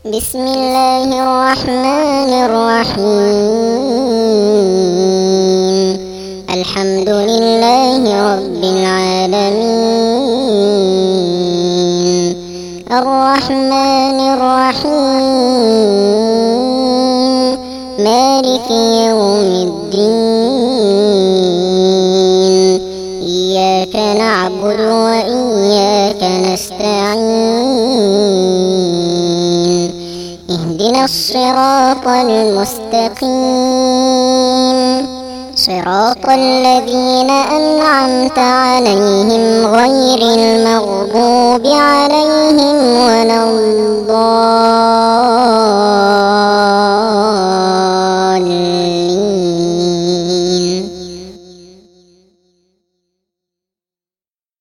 بسم الله الرحمن الرحيم. الحمد لله رب العالمين، الرحمن الرحيم، مالك يوم الدين. إياك نعبد وإياك نستعين، اهدنا الصراط المستقيم، صراط الذين أنعمت عليهم غير المغضوب عليهم ولا الضالين.